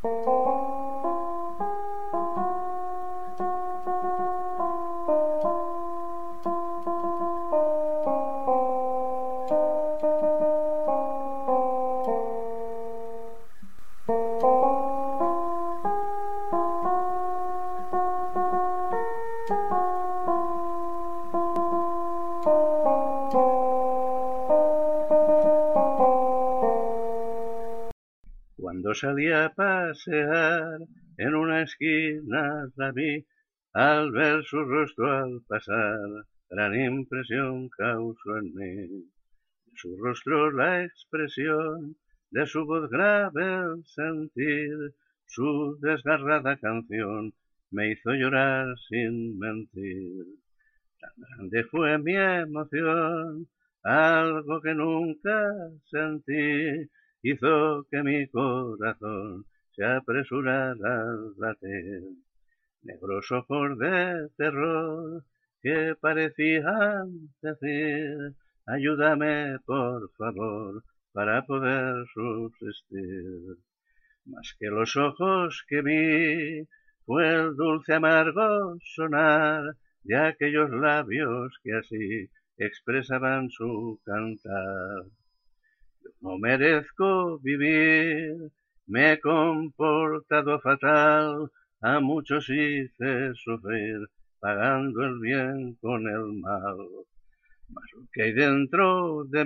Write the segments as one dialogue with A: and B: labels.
A: Cuando salí a pasear, en una esquina la vi, al ver su rostro al pasar, gran impresión causó en mí. De su rostro la expresión, de su voz grave el sentir, su desgarrada canción me hizo llorar sin mentir. Tan grande fue mi emoción, algo que nunca sentí, hizo que mi corazón se apresurara al latir. Negros ojos de terror que parecían decir: ayúdame por favor para poder subsistir. Más que los ojos que vi fue el dulce amargo sonar de aquellos labios que así expresaban su cantar. Yo no merezco vivir, me he comportado fatal, a muchos hice sufrir, pagando el bien con el mal. Mas lo que hay dentro de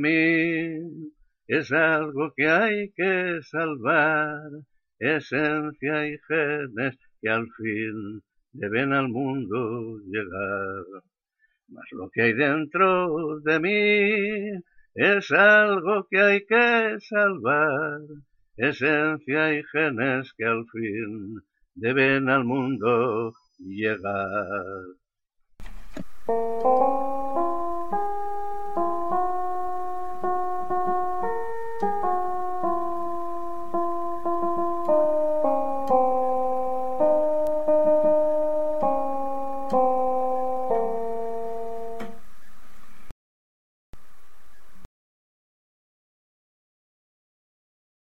A: mí es algo que hay que salvar, esencia y genes que al fin deben al mundo llegar. Mas lo que hay dentro de mí es algo que hay que salvar, esencia y genes que al fin deben al mundo llegar.